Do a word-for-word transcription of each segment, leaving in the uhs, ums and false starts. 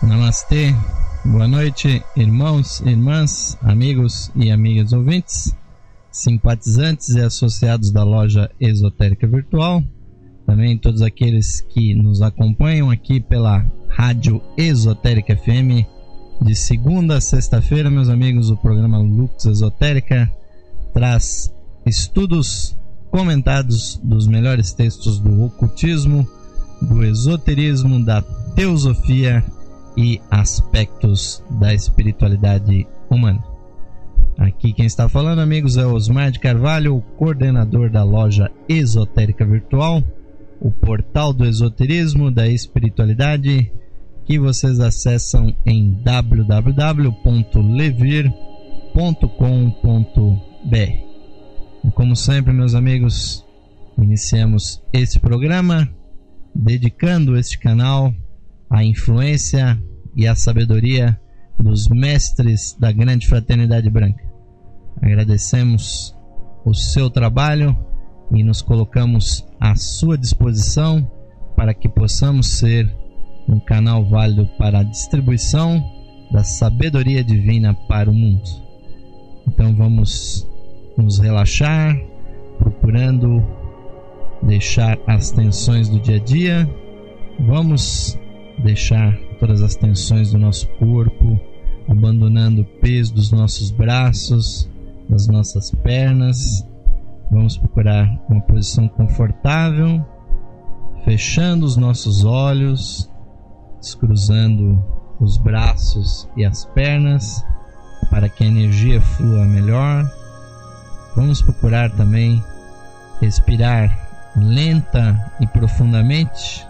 Namastê, boa noite, irmãos, irmãs, amigos e amigas ouvintes, simpatizantes e associados da loja Esotérica Virtual, também todos aqueles que nos acompanham aqui pela Rádio Esotérica F M. De segunda a sexta-feira, meus amigos, o programa Lux Esotérica traz estudos comentados dos melhores textos do ocultismo, do esoterismo, da teosofia e aspectos da espiritualidade humana. Aqui quem está falando, amigos, é Osmar de Carvalho, o coordenador da loja Esotérica Virtual, o portal do esoterismo, da espiritualidade, que vocês acessam em w w w ponto levir ponto com ponto b r. E como sempre, meus amigos, iniciamos esse programa dedicando este canal à influência e à sabedoria dos mestres da grande fraternidade branca. Agradecemos o seu trabalho e nos colocamos à sua disposição para que possamos ser um canal válido para a distribuição da sabedoria divina para o mundo. Então vamos nos relaxar, procurando deixar as tensões do dia a dia. Vamos deixar todas as tensões do nosso corpo, abandonando o peso dos nossos braços, das nossas pernas. Vamos procurar uma posição confortável, fechando os nossos olhos, descruzando os braços e as pernas para que a energia flua melhor. Vamos procurar também respirar lenta e profundamente,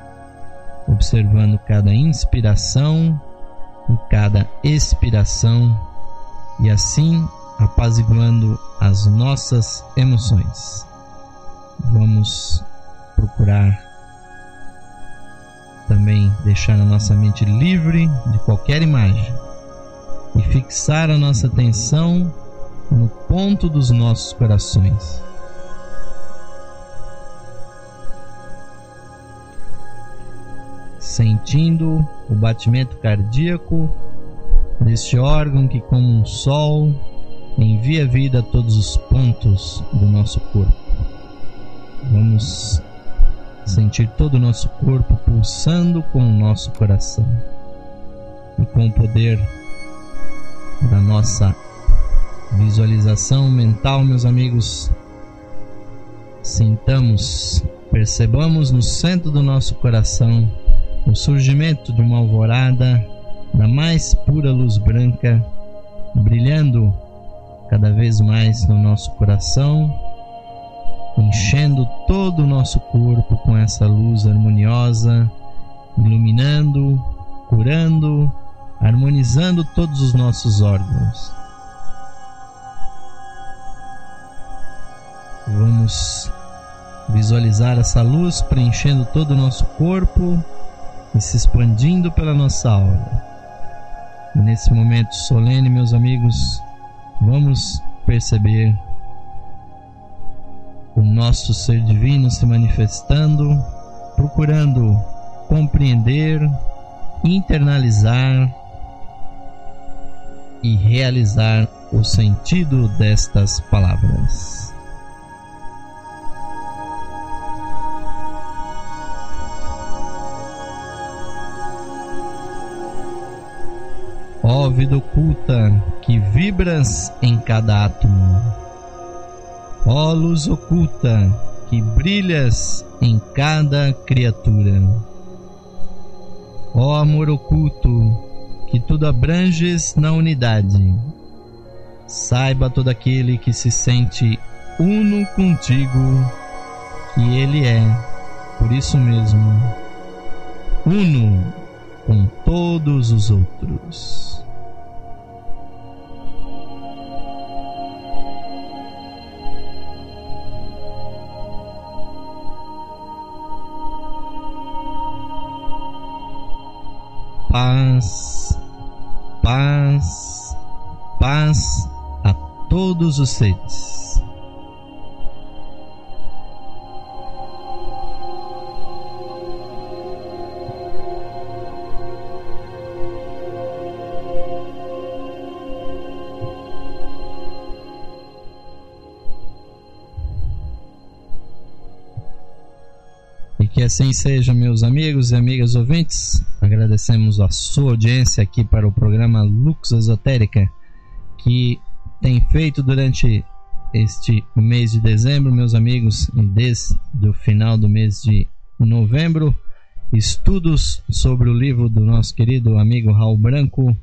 observando cada inspiração e cada expiração, e assim apaziguando as nossas emoções. Vamos procurar também deixar a nossa mente livre de qualquer imagem e fixar a nossa atenção no ponto dos nossos corações. Sentindo o batimento cardíaco deste órgão que, como um sol, envia vida a todos os pontos do nosso corpo. Vamos sentir todo o nosso corpo pulsando com o nosso coração. E com o poder da nossa visualização mental, meus amigos, sintamos, percebamos no centro do nosso coração o surgimento de uma alvorada da mais pura luz branca, brilhando cada vez mais no nosso coração, enchendo todo o nosso corpo com essa luz harmoniosa, iluminando, curando, harmonizando todos os nossos órgãos. Vamos visualizar essa luz preenchendo todo o nosso corpo e se expandindo pela nossa aura. E nesse momento solene, meus amigos, vamos perceber o nosso ser divino se manifestando, procurando compreender, internalizar e realizar o sentido destas palavras. Ó vida oculta que vibras em cada átomo, ó luz oculta que brilhas em cada criatura, ó amor oculto que tudo abranges na unidade, saiba todo aquele que se sente uno contigo que ele é, por isso mesmo, uno com todos os outros. Paz, paz, paz a todos os seres. E que assim seja, meus amigos e amigas ouvintes. Agradecemos a sua audiência aqui para o programa Lux Esotérica, que tem feito durante este mês de dezembro, meus amigos, e desde o final do mês de novembro, estudos sobre o livro do nosso querido amigo Raul Branco,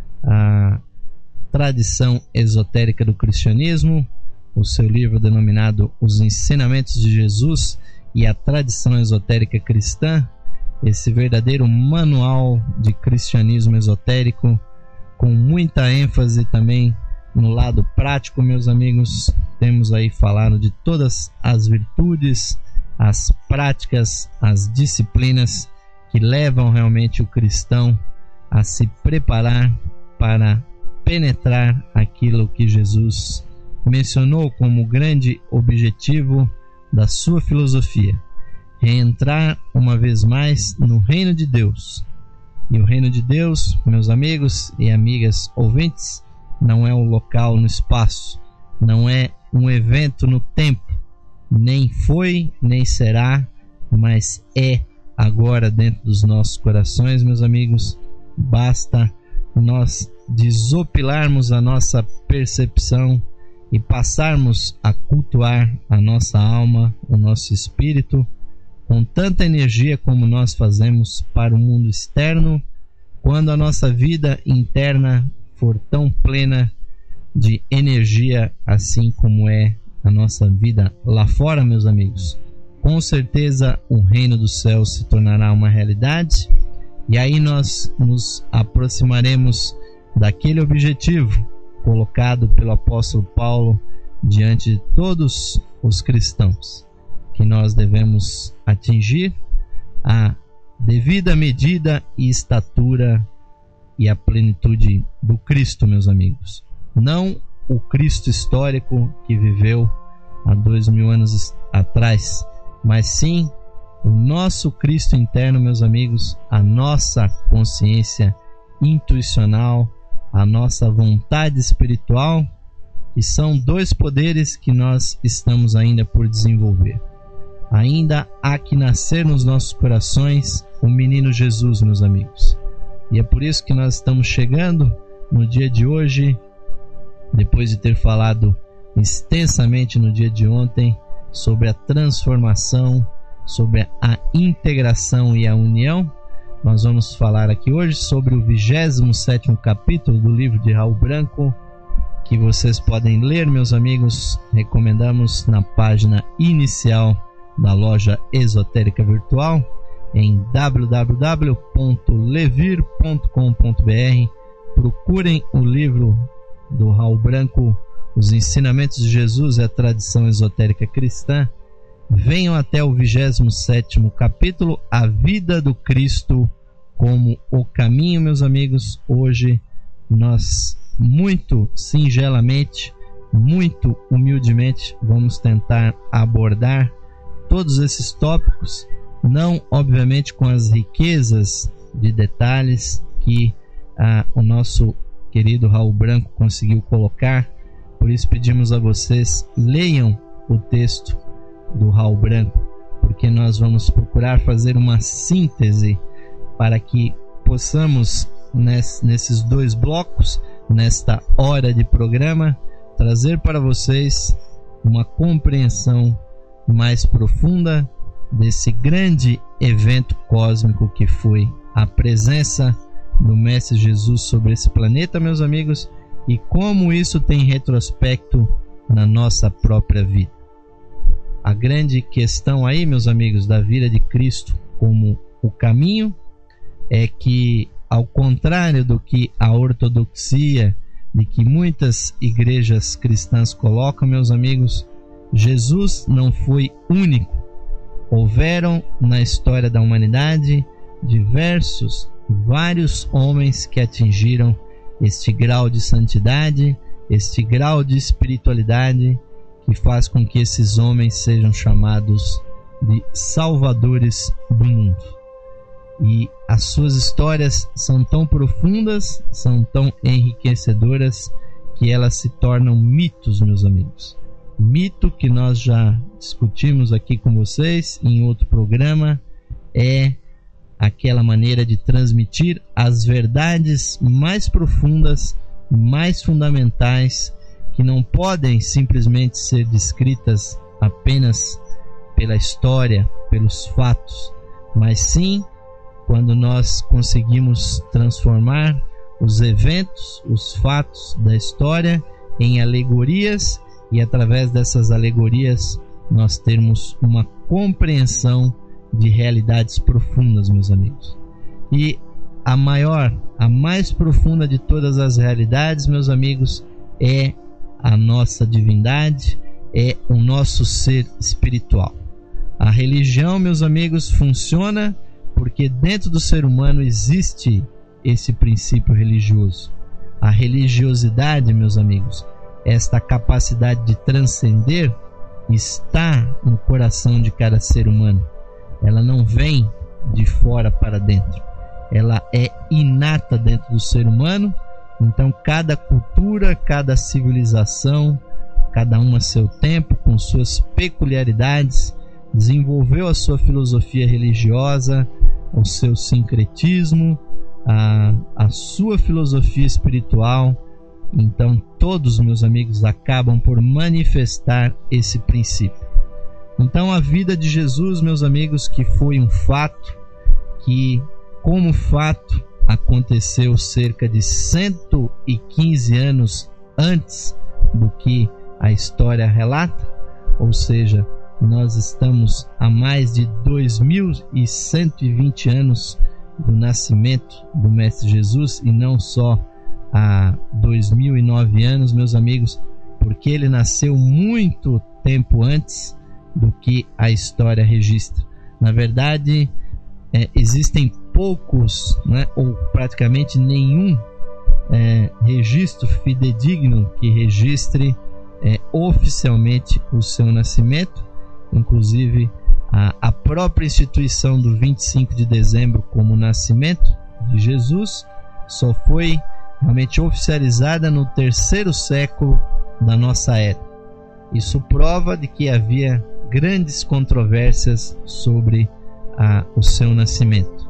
a Tradição Esotérica do Cristianismo, o seu livro denominado Os Ensinamentos de Jesus e a Tradição Esotérica Cristã, esse verdadeiro manual de cristianismo esotérico, com muita ênfase também no lado prático, meus amigos. Temos aí falado de todas as virtudes, as práticas, as disciplinas que levam realmente o cristão a se preparar para penetrar aquilo que Jesus mencionou como grande objetivo da sua filosofia: reentrar uma vez mais no reino de Deus. E o reino de Deus, meus amigos e amigas ouvintes, não é um local no espaço, não é um evento no tempo, nem foi, nem será, mas é agora dentro dos nossos corações, meus amigos. Basta nós desopilarmos a nossa percepção e passarmos a cultuar a nossa alma, o nosso espírito, com tanta energia como nós fazemos para o mundo externo, quando a nossa vida interna for tão plena de energia, assim como é a nossa vida lá fora, meus amigos, com certeza o reino dos céus se tornará uma realidade, e aí nós nos aproximaremos daquele objetivo colocado pelo apóstolo Paulo diante de todos os cristãos, que nós devemos atingir a devida medida e estatura e a plenitude do Cristo, meus amigos. Não o Cristo histórico que viveu há dois mil anos atrás, mas sim o nosso Cristo interno, meus amigos, a nossa consciência intuicional, a nossa vontade espiritual, e são dois poderes que nós estamos ainda por desenvolver. Ainda há que nascer nos nossos corações o menino Jesus, meus amigos. E é por isso que nós estamos chegando no dia de hoje, depois de ter falado extensamente no dia de ontem sobre a transformação, sobre a integração e a união. Nós vamos falar aqui hoje sobre o vigésimo sétimo capítulo do livro de Raul Branco, que vocês podem ler, meus amigos. Recomendamos na página inicial da loja esotérica virtual, em w w w ponto levir ponto com ponto b r. Procurem o livro do Raul Branco, Os Ensinamentos de Jesus e a Tradição Esotérica Cristã. Venham até o vigésimo sétimo capítulo, A Vida do Cristo como o Caminho, meus amigos. Hoje nós, muito singelamente, muito humildemente, vamos tentar abordar todos esses tópicos, não obviamente com as riquezas de detalhes que ah, o nosso querido Raul Branco conseguiu colocar. Por isso pedimos a vocês, leiam o texto do Raul Branco, porque nós vamos procurar fazer uma síntese para que possamos, nesses dois blocos, nesta hora de programa, trazer para vocês uma compreensão mais profunda desse grande evento cósmico que foi a presença do Mestre Jesus sobre esse planeta, meus amigos, e como isso tem retrospecto na nossa própria vida. A grande questão aí, meus amigos, da vida de Cristo como o caminho é que, ao contrário do que a ortodoxia, de que muitas igrejas cristãs colocam, meus amigos, Jesus não foi único. Houveram na história da humanidade diversos, vários homens que atingiram este grau de santidade, este grau de espiritualidade, que faz com que esses homens sejam chamados de salvadores do mundo. E as suas histórias são tão profundas, são tão enriquecedoras, que elas se tornam mitos, meus amigos. mito que nós já discutimos aqui com vocês em outro programa é aquela maneira de transmitir as verdades mais profundas, mais fundamentais, que não podem simplesmente ser descritas apenas pela história, pelos fatos, mas sim quando nós conseguimos transformar os eventos, os fatos da história em alegorias, e através dessas alegorias nós termos uma compreensão de realidades profundas, meus amigos. E a maior, a mais profunda de todas as realidades, meus amigos, é a nossa divindade, é o nosso ser espiritual. A religião, meus amigos, funciona porque dentro do ser humano existe esse princípio religioso. A religiosidade, meus amigos, esta capacidade de transcender, está no coração de cada ser humano. Ela não vem de fora para dentro. Ela é inata dentro do ser humano. Então cada cultura, cada civilização, cada uma a seu tempo, com suas peculiaridades, desenvolveu a sua filosofia religiosa, o seu sincretismo, a, a sua filosofia espiritual. Então todos, meus amigos, acabam por manifestar esse princípio. Então a vida de Jesus, meus amigos, que foi um fato, que como fato aconteceu cerca de cento e quinze anos antes do que a história relata, ou seja, nós estamos a mais de dois mil e cento e vinte anos do nascimento do Mestre Jesus, e não só há dois mil e nove anos, meus amigos, porque ele nasceu muito tempo antes do que a história registra. Na verdade, é, existem poucos, né, ou praticamente nenhum é, registro fidedigno que registre é, oficialmente o seu nascimento. Inclusive a, a própria instituição do vinte e cinco de dezembro como nascimento de Jesus só foi realmente oficializada no terceiro século da nossa era. Isso prova de que havia grandes controvérsias sobre a, o seu nascimento.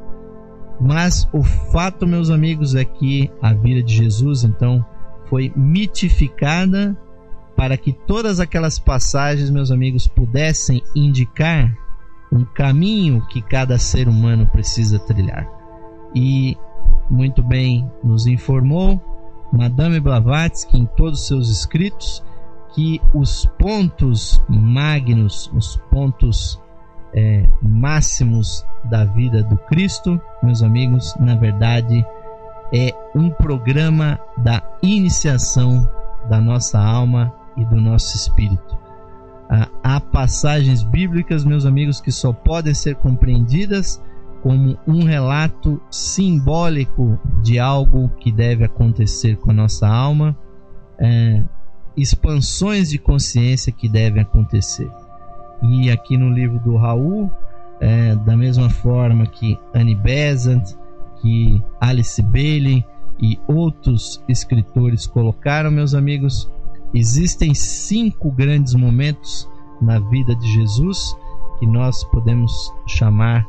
Mas o fato, meus amigos, é que a vida de Jesus então foi mitificada para que todas aquelas passagens, meus amigos, pudessem indicar um caminho que cada ser humano precisa trilhar. E muito bem nos informou Madame Blavatsky em todos os seus escritos que os pontos magnos, os pontos é, máximos da vida do Cristo, meus amigos, na verdade é um programa da iniciação da nossa alma e do nosso espírito. Ah, há passagens bíblicas, meus amigos, que só podem ser compreendidas como um relato simbólico de algo que deve acontecer com a nossa alma, é, expansões de consciência que devem acontecer. E aqui no livro do Raul, é, da mesma forma que Annie Besant, que Alice Bailey e outros escritores colocaram, meus amigos, existem cinco grandes momentos na vida de Jesus que nós podemos chamar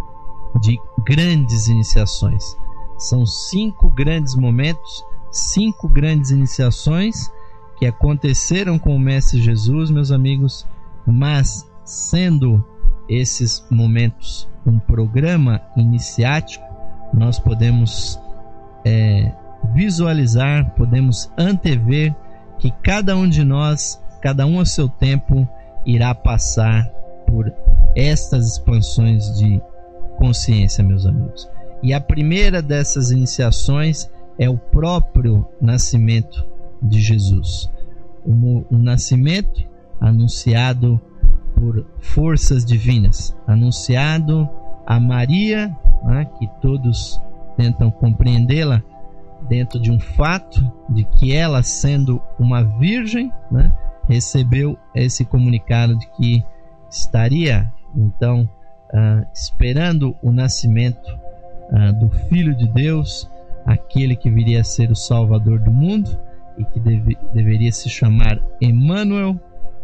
de grandes iniciações. São cinco grandes momentos, cinco grandes iniciações que aconteceram com o Mestre Jesus, meus amigos, mas sendo esses momentos um programa iniciático, nós podemos é, visualizar, podemos antever que cada um de nós, cada um a seu tempo, irá passar por estas expansões de consciência, meus amigos. E a primeira dessas iniciações é o próprio nascimento de Jesus. Um, um nascimento anunciado por forças divinas, anunciado a Maria, né, que todos tentam compreendê-la dentro de um fato de que ela, sendo uma virgem, né, recebeu esse comunicado de que estaria então uh, esperando o nascimento uh, do Filho de Deus, aquele que viria a ser o Salvador do mundo e que deve, deveria se chamar Emmanuel,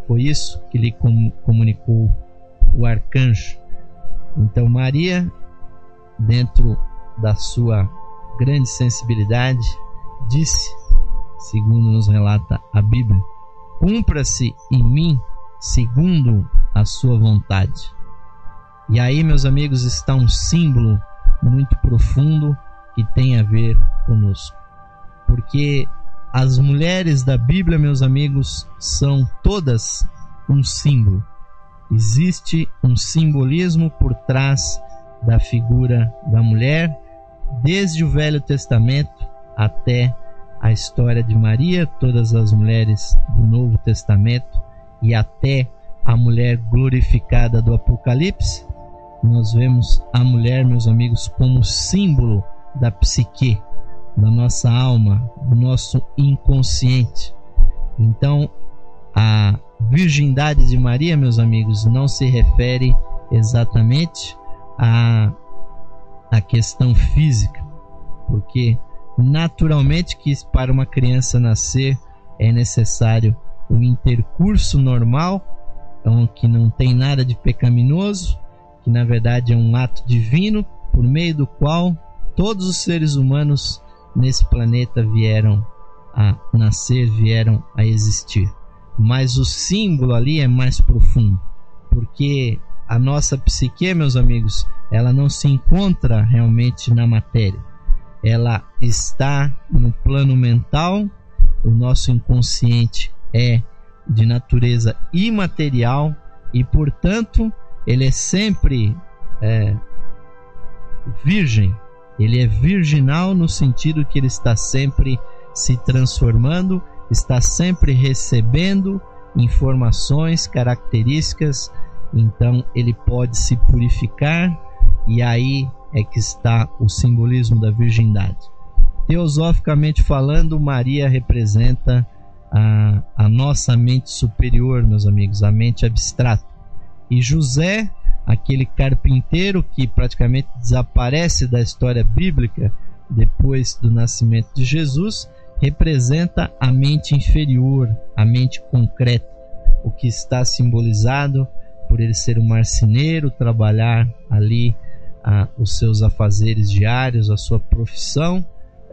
foi isso que lhe comunicou o arcanjo. Então Maria, dentro da sua grande sensibilidade, disse, segundo nos relata a Bíblia: cumpra-se em mim segundo a sua vontade. E aí, meus amigos, está um símbolo muito profundo que tem a ver conosco, porque as mulheres da Bíblia, meus amigos, são todas um símbolo. Existe um simbolismo por trás da figura da mulher, desde o Velho Testamento até a história de Maria, todas as mulheres do Novo Testamento e até a mulher glorificada do Apocalipse. Nós vemos a mulher, meus amigos, como símbolo da psique, da nossa alma, do nosso inconsciente. Então, a virgindade de Maria, meus amigos, não se refere exatamente à, à questão física, porque naturalmente que para uma criança nascer é necessário o intercurso normal, então, que não tem nada de pecaminoso, que na verdade é um ato divino por meio do qual todos os seres humanos nesse planeta vieram a nascer, vieram a existir. Mas o símbolo ali é mais profundo, porque a nossa psique, meus amigos, ela não se encontra realmente na matéria. Ela está no plano mental. O nosso inconsciente é de natureza imaterial e, portanto, ele é sempre é, virgem. Ele é virginal no sentido que ele está sempre se transformando, está sempre recebendo informações, características. Então ele pode se purificar, e aí é que está o simbolismo da virgindade. Teosoficamente falando, Maria representa a, a nossa mente superior, meus amigos, a mente abstrata. E José, aquele carpinteiro que praticamente desaparece da história bíblica depois do nascimento de Jesus, representa a mente inferior, a mente concreta, o que está simbolizado por ele ser um marceneiro, trabalhar ali ah, os seus afazeres diários, a sua profissão,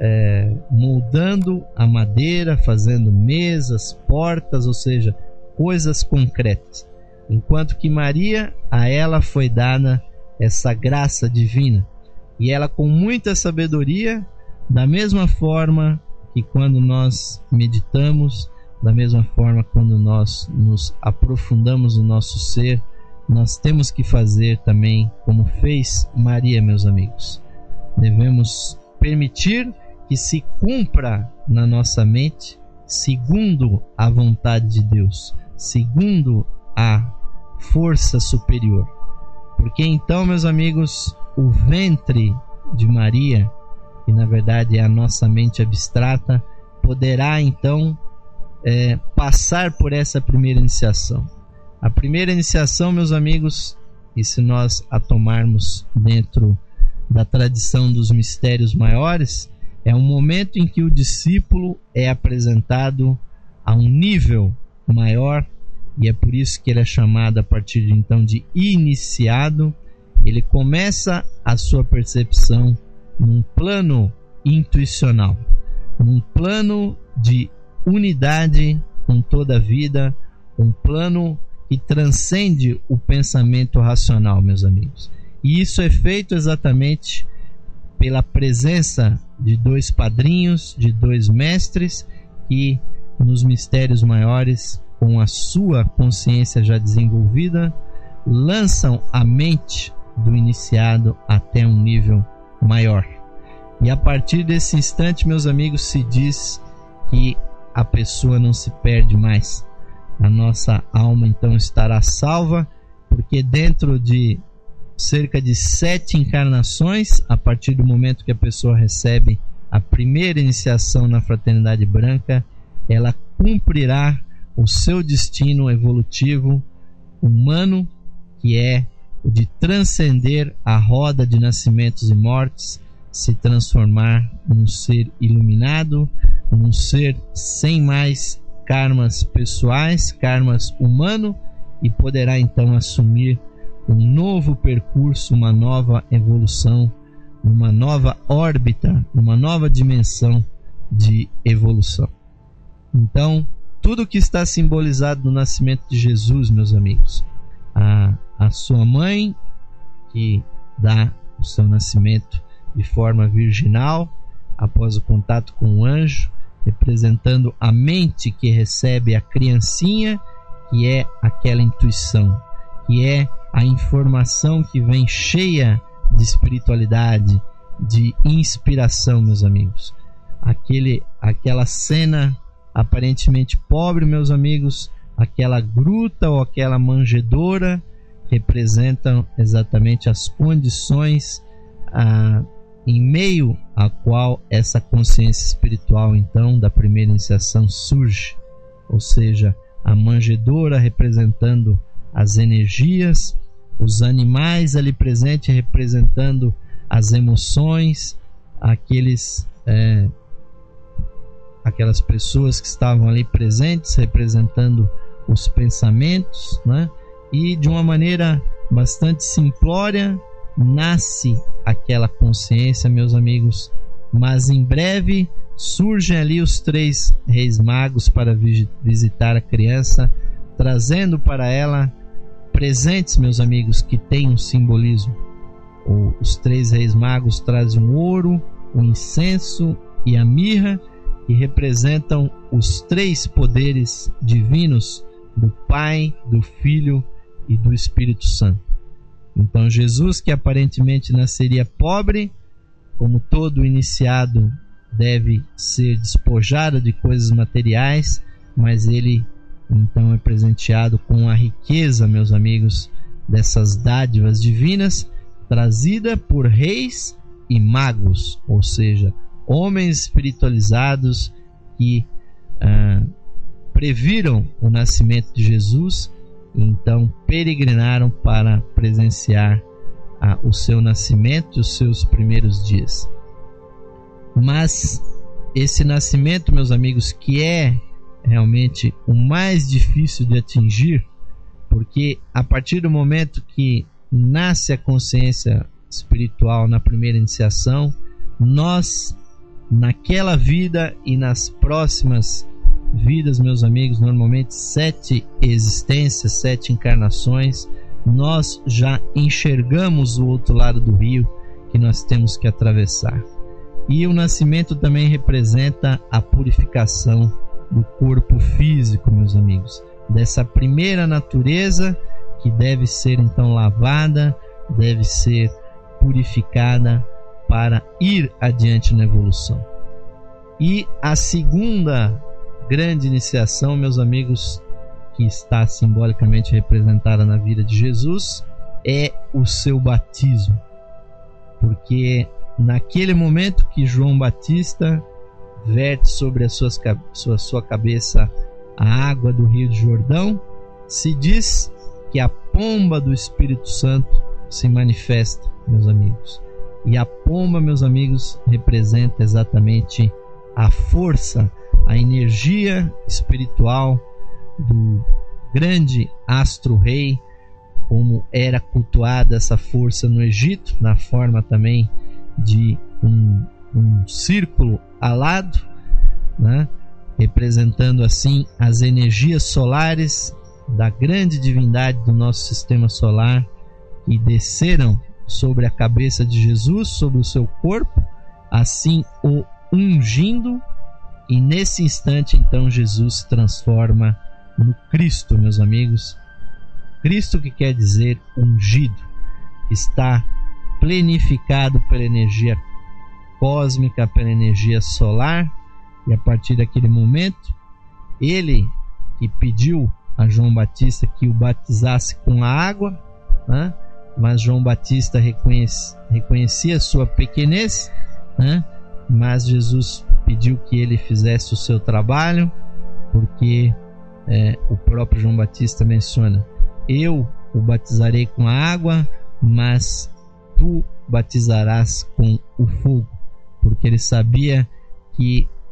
é, moldando a madeira, fazendo mesas, portas, ou seja, coisas concretas. Enquanto que Maria, a ela foi dada essa graça divina, e ela, com muita sabedoria, da mesma forma que quando nós meditamos, da mesma forma quando nós nos aprofundamos no nosso ser, nós temos que fazer também como fez Maria, meus amigos. Devemos permitir que se cumpra na nossa mente segundo a vontade de Deus, segundo a força superior. Porque então, meus amigos, o ventre de Maria, que na verdade é a nossa mente abstrata, poderá então é, passar por essa primeira iniciação. A primeira iniciação, meus amigos, e se nós a tomarmos dentro da tradição dos mistérios maiores, é um momento em que o discípulo é apresentado a um nível maior, e é por isso que ele é chamado a partir de então de iniciado. Ele começa a sua percepção num plano intuicional, num plano de unidade com toda a vida, um plano que transcende o pensamento racional, meus amigos. E isso é feito exatamente pela presença de dois padrinhos, de dois mestres, que nos mistérios maiores, com a sua consciência já desenvolvida, lançam a mente do iniciado até um nível maior. E a partir desse instante, meus amigos, se diz que a pessoa não se perde mais. A nossa alma então estará salva, porque dentro de cerca de sete encarnações, a partir do momento que a pessoa recebe a primeira iniciação na fraternidade branca, ela cumprirá o seu destino evolutivo humano, que é o de transcender a roda de nascimentos e mortes, se transformar num ser iluminado, num ser sem mais karmas pessoais, karmas humano, e poderá então assumir um novo percurso, uma nova evolução, uma nova órbita, uma nova dimensão de evolução. Então, tudo que está simbolizado no nascimento de Jesus, meus amigos, a, a sua mãe, que dá o seu nascimento de forma virginal, após o contato com o anjo, representando a mente que recebe a criancinha, que é aquela intuição, que é a informação que vem cheia de espiritualidade, de inspiração, meus amigos. Aquele, aquela cena aparentemente pobre, meus amigos, aquela gruta ou aquela manjedoura representam exatamente as condições ah, em meio a qual essa consciência espiritual então da primeira iniciação surge, ou seja, a manjedoura representando as energias, os animais ali presentes representando as emoções, aqueles é, aquelas pessoas que estavam ali presentes representando os pensamentos, né? E de uma maneira bastante simplória nasce aquela consciência, meus amigos, mas em breve surgem ali os três reis magos para visitar a criança, trazendo para ela presentes, meus amigos, que têm um simbolismo. Os três reis magos trazem o ouro, o incenso e a mirra, que representam os três poderes divinos do Pai, do Filho e do Espírito Santo. Então Jesus, que aparentemente nasceria pobre, como todo iniciado deve ser despojado de coisas materiais, mas ele então é presenteado com a riqueza, meus amigos, dessas dádivas divinas, trazida por reis e magos, ou seja, homens espiritualizados que ah, previram o nascimento de Jesus e então peregrinaram para presenciar ah, o seu nascimento e os seus primeiros dias. Mas esse nascimento, meus amigos, que é realmente o mais difícil de atingir, porque a partir do momento que nasce a consciência espiritual na primeira iniciação, nós, naquela vida e nas próximas vidas, meus amigos, normalmente sete existências, sete encarnações, nós já enxergamos o outro lado do rio que nós temos que atravessar. E o nascimento também representa a purificação do corpo físico, meus amigos, dessa primeira natureza que deve ser então lavada, deve ser purificada para ir adiante na evolução. E a segunda grande iniciação, meus amigos, que está simbolicamente representada na vida de Jesus, é o seu batismo. Porque naquele momento que João Batista verte sobre a sua, sua, sua cabeça a água do Rio de Jordão, se diz que a pomba do Espírito Santo se manifesta, meus amigos. E a pomba, meus amigos, representa exatamente a força, a energia espiritual do grande astro-rei, como era cultuada essa força no Egito, na forma também de um, um círculo alado, né? Representando assim as energias solares da grande divindade do nosso sistema solar, que desceram sobre a cabeça de Jesus, sobre o seu corpo, assim o ungindo, e nesse instante então Jesus se transforma no Cristo, meus amigos. Cristo, que quer dizer ungido, que está plenificado pela energia cósmica, pela energia solar, e a partir daquele momento, ele que pediu a João Batista que o batizasse com a água, né? Mas João Batista reconhece, reconhecia sua pequenez, né? Mas Jesus pediu que ele fizesse o seu trabalho, porque é, o próprio João Batista menciona: eu o batizarei com a água, mas tu batizarás com o fogo, porque ele sabia que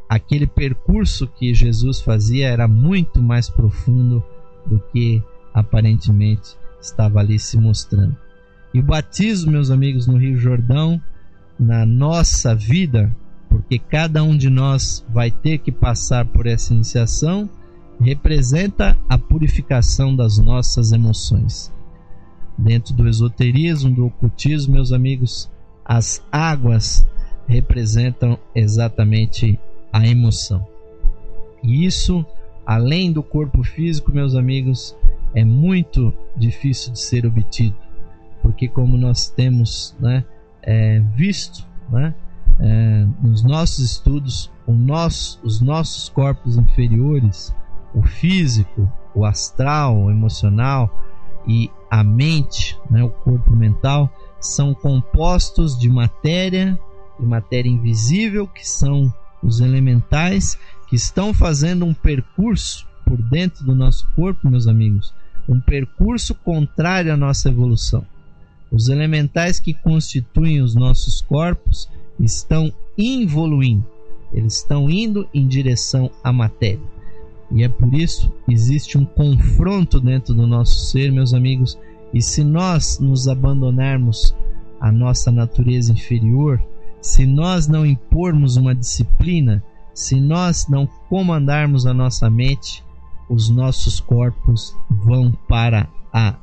aquele percurso que Jesus fazia era muito mais profundo do que aparentemente estava ali se mostrando. E o batismo, meus amigos, no Rio Jordão, na nossa vida, porque cada um de nós vai ter que passar por essa iniciação, representa a purificação das nossas emoções. Dentro do esoterismo, do ocultismo, meus amigos, as águas representam exatamente a emoção. E isso, além do corpo físico, meus amigos, é muito difícil de ser obtido, porque como nós temos, né, é, visto, né, é, nos nossos estudos, o nosso, os nossos corpos inferiores, o físico, o astral, o emocional e a mente, né, o corpo mental, são compostos de matéria, de matéria invisível, que são os elementais, que estão fazendo um percurso por dentro do nosso corpo, meus amigos, um percurso contrário à nossa evolução. Os elementais que constituem os nossos corpos estão involuindo, eles estão indo em direção à matéria. E é por isso que existe um confronto dentro do nosso ser, meus amigos, e se nós nos abandonarmos à nossa natureza inferior, se nós não impormos uma disciplina, se nós não comandarmos a nossa mente, os nossos corpos vão para a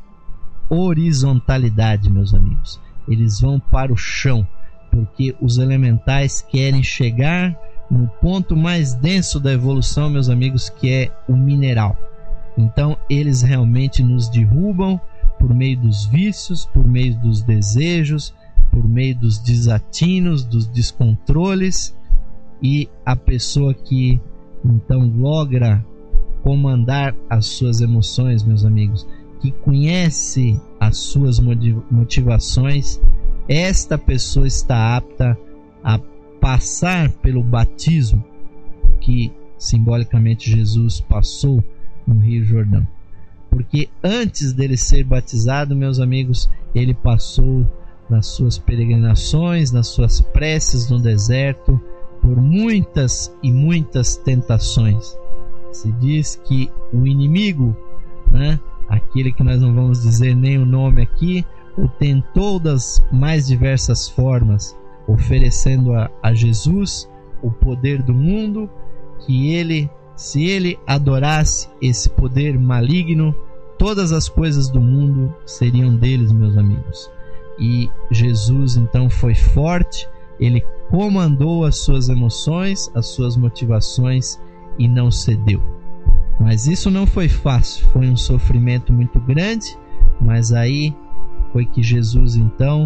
horizontalidade, meus amigos. Eles vão para o chão, porque os elementais querem chegar no ponto mais denso da evolução, meus amigos, que é o mineral. Então eles realmente nos derrubam por meio dos vícios, por meio dos desejos, por meio dos desatinos, dos descontroles, e a pessoa que então logra comandar as suas emoções, meus amigos, que conhece as suas motivações, esta pessoa está apta a passar pelo batismo que simbolicamente Jesus passou no Rio Jordão. Porque antes dele ser batizado, meus amigos, ele passou nas suas peregrinações, nas suas preces no deserto, por muitas e muitas tentações. Se diz que o inimigo, né, aquele que nós não vamos dizer nem o nome aqui, o tentou das mais diversas formas, oferecendo a, a Jesus o poder do mundo, que ele, se ele adorasse esse poder maligno, todas as coisas do mundo seriam deles, meus amigos. E Jesus então foi forte, ele comandou as suas emoções, as suas motivações e não cedeu. Mas isso não foi fácil, foi um sofrimento muito grande, mas aí foi que Jesus então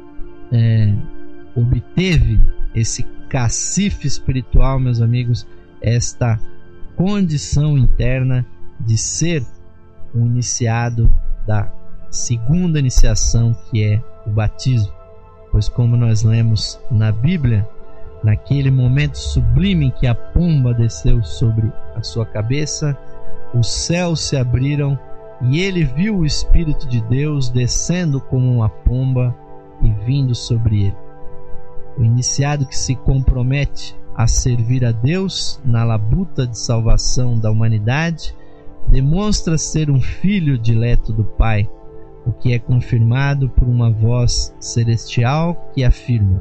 é, obteve esse cacife espiritual, meus amigos, esta condição interna de ser um iniciado da segunda iniciação, que é o batismo. Pois como nós lemos na Bíblia, naquele momento sublime em que a pomba desceu sobre a sua cabeça, os céus se abriram e ele viu o Espírito de Deus descendo como uma pomba e vindo sobre ele. O iniciado que se compromete a servir a Deus na labuta de salvação da humanidade demonstra ser um filho dileto do Pai, o que é confirmado por uma voz celestial que afirma: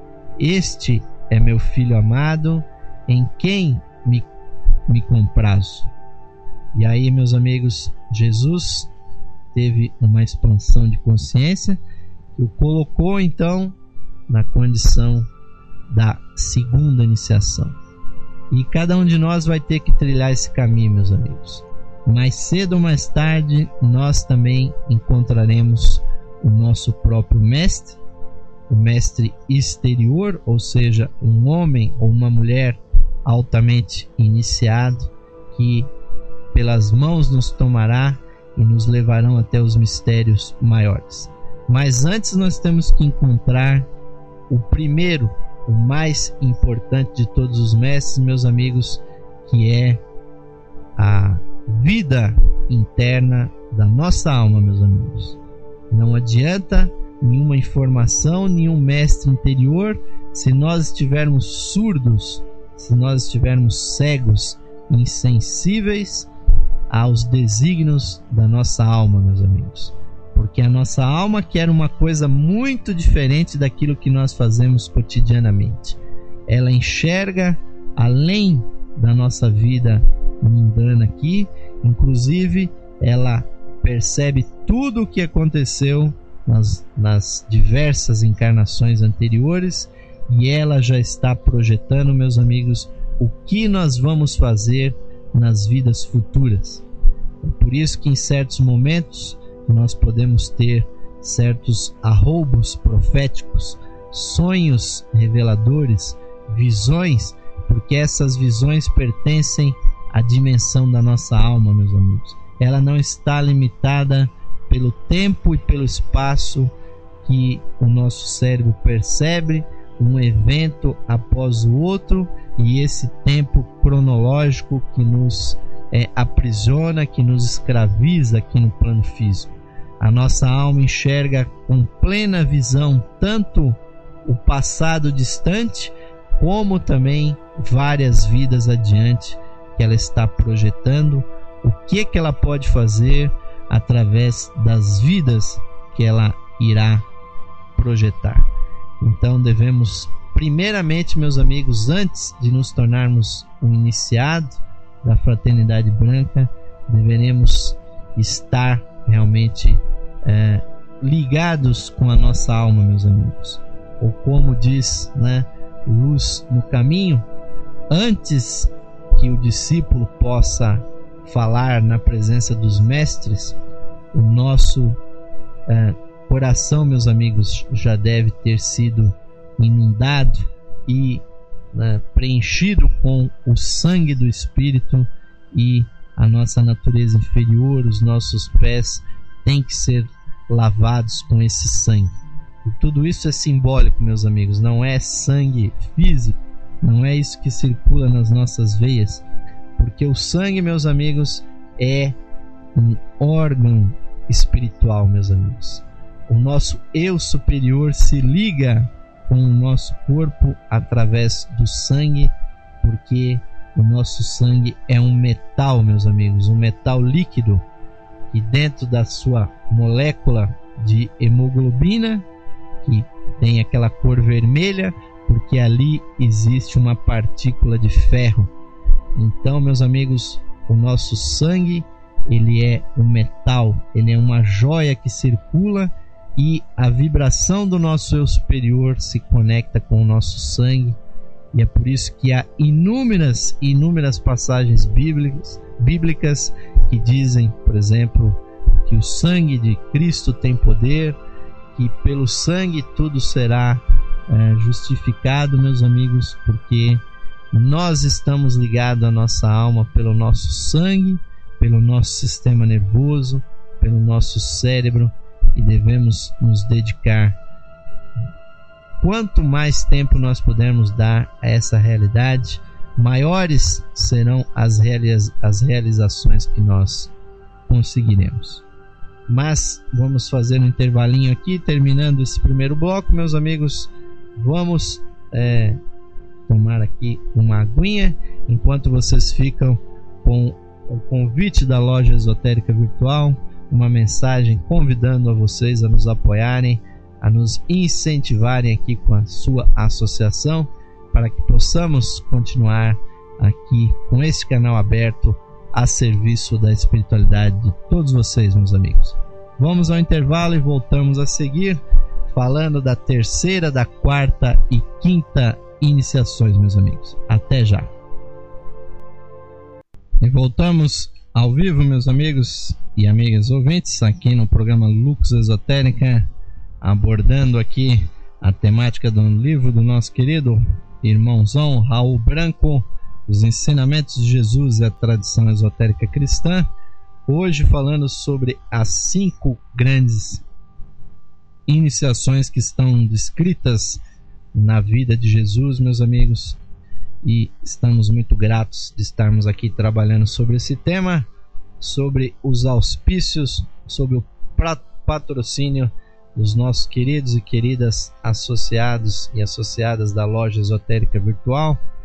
"Este é meu filho amado, em quem me, me comprazo." E aí, meus amigos, Jesus teve uma expansão de consciência que o colocou então na condição da segunda iniciação. E cada um de nós vai ter que trilhar esse caminho, meus amigos. Mais cedo ou mais tarde, nós também encontraremos o nosso próprio mestre, o mestre exterior, ou seja, um homem ou uma mulher altamente iniciado, que pelas mãos nos tomará e nos levarão até os mistérios maiores. Mas antes nós temos que encontrar o primeiro, o mais importante de todos os mestres, meus amigos, que é a vida interna da nossa alma, meus amigos. Não adianta nenhuma informação, nenhum mestre interior, se nós estivermos surdos, se nós estivermos cegos, insensíveis aos desígnios da nossa alma, meus amigos. Porque a nossa alma quer uma coisa muito diferente daquilo que nós fazemos cotidianamente. Ela enxerga além da nossa vida mundana aqui, inclusive ela percebe tudo o que aconteceu nas, nas diversas encarnações anteriores, e ela já está projetando, meus amigos, o que nós vamos fazer nas vidas futuras. É por isso que em certos momentos nós podemos ter certos arroubos proféticos, sonhos reveladores, visões, porque essas visões pertencem à dimensão da nossa alma, meus amigos. Ela não está limitada pelo tempo e pelo espaço que o nosso cérebro percebe um evento após o outro, e esse tempo cronológico que nos é, aprisiona, que nos escraviza aqui no plano físico. A nossa alma enxerga com plena visão tanto o passado distante, como também várias vidas adiante que ela está projetando, o que que ela pode fazer através das vidas que ela irá projetar. Então devemos, primeiramente, meus amigos, antes de nos tornarmos um iniciado da Fraternidade Branca, deveremos estar realmente é, ligados com a nossa alma, meus amigos. Ou como diz, né, Luz no Caminho, antes que o discípulo possa falar na presença dos mestres, o nosso é, coração, meus amigos, já deve ter sido inundado e né, preenchido com o sangue do Espírito, e a nossa natureza inferior, os nossos pés, têm que ser lavados com esse sangue. E tudo isso é simbólico, meus amigos, não é sangue físico, não é isso que circula nas nossas veias, porque o sangue, meus amigos, é um órgão espiritual, meus amigos. O nosso eu superior se liga com o nosso corpo através do sangue, porque o nosso sangue é um metal, meus amigos, um metal líquido, e dentro da sua molécula de hemoglobina, que tem aquela cor vermelha, porque ali existe uma partícula de ferro. Então, meus amigos, o nosso sangue, ele é um metal, ele é uma joia que circula, e a vibração do nosso eu superior se conecta com o nosso sangue, e é por isso que há inúmeras, inúmeras passagens bíblicas, bíblicas que dizem, por exemplo, que o sangue de Cristo tem poder, que pelo sangue tudo será é, justificado, meus amigos, porque nós estamos ligados à nossa alma pelo nosso sangue, pelo nosso sistema nervoso, pelo nosso cérebro, e devemos nos dedicar. Quanto mais tempo nós pudermos dar a essa realidade, maiores serão as, realiza- as realizações que nós conseguiremos. Mas vamos fazer um intervalinho aqui, terminando esse primeiro bloco, meus amigos. Vamos é, tomar aqui uma aguinha, enquanto vocês ficam com o convite da Loja Esotérica Virtual, uma mensagem convidando a vocês a nos apoiarem, a nos incentivarem aqui com a sua associação, para que possamos continuar aqui com esse canal aberto a serviço da espiritualidade de todos vocês, meus amigos. Vamos ao intervalo e voltamos a seguir falando da terceira, da quarta e quinta iniciações, meus amigos. Até já! E voltamos ao vivo, meus amigos e amigas ouvintes, aqui no programa Lux Esotérica, abordando aqui a temática do livro do nosso querido irmãozão Raul Branco, Os Ensinamentos de Jesus e a Tradição Esotérica Cristã. Hoje falando sobre as cinco grandes iniciações que estão descritas na vida de Jesus, meus amigos, e estamos muito gratos de estarmos aqui trabalhando sobre esse tema, sobre os auspícios, sobre o patrocínio dos nossos queridos e queridas associados e associadas da Loja Esotérica Virtual.